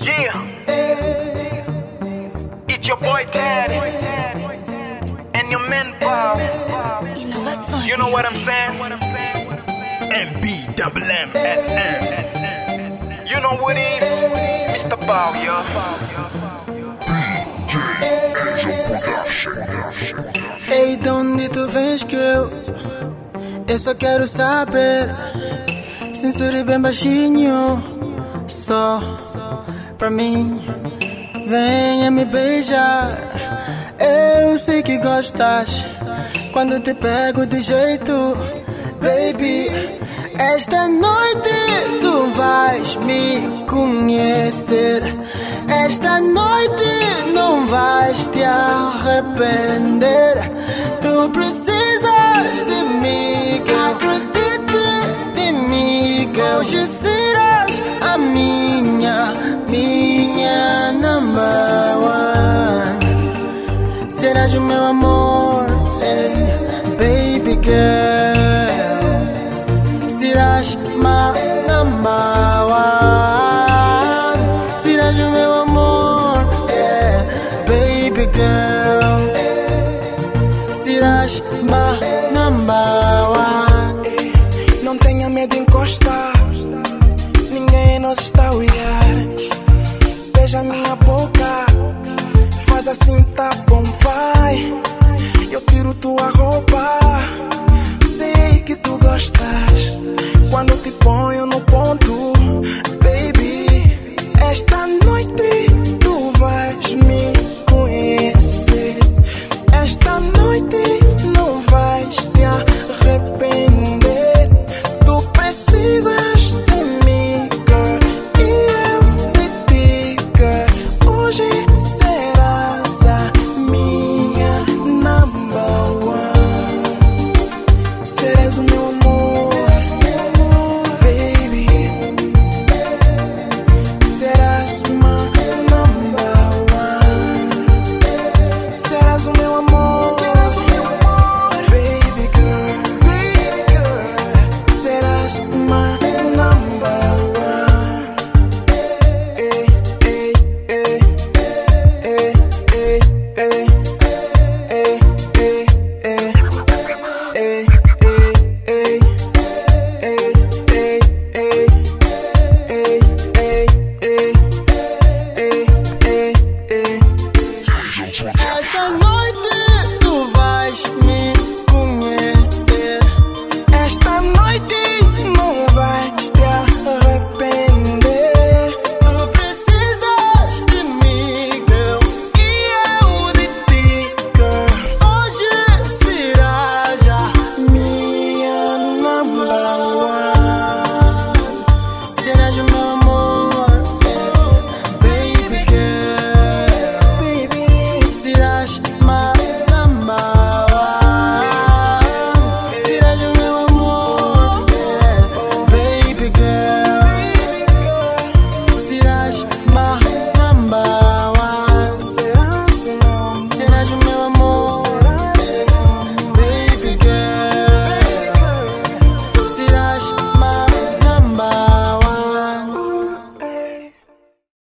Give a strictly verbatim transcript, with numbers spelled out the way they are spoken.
Yeah, it's your boy Teddy and your man Paul. Inovações. You know what I'm saying? M B M M S M. You know what it is, Mister Paul, yo. Ei, de onde tu vens que eu Eu só quero saber. Censure bem baixinho, só pra mim. Venha me beijar. Eu sei que gostas quando te pego de jeito, baby. Esta noite tu vais me conhecer. Esta noite não vais te arrepender. Tu precisas de mim, que acredite de mim, que hoje serás a minha, minha number one. Serás o meu amor, hey, baby girl. Serás my number one. Serás o meu amor, yeah, baby girl. Serás my number one. Não tenha medo de encostar, ninguém nos está a olhar. Beija minha boca, faz assim, tá bom, vai. Eu tiro tua roupa, sei que tu gostas quando te ponho no ponto.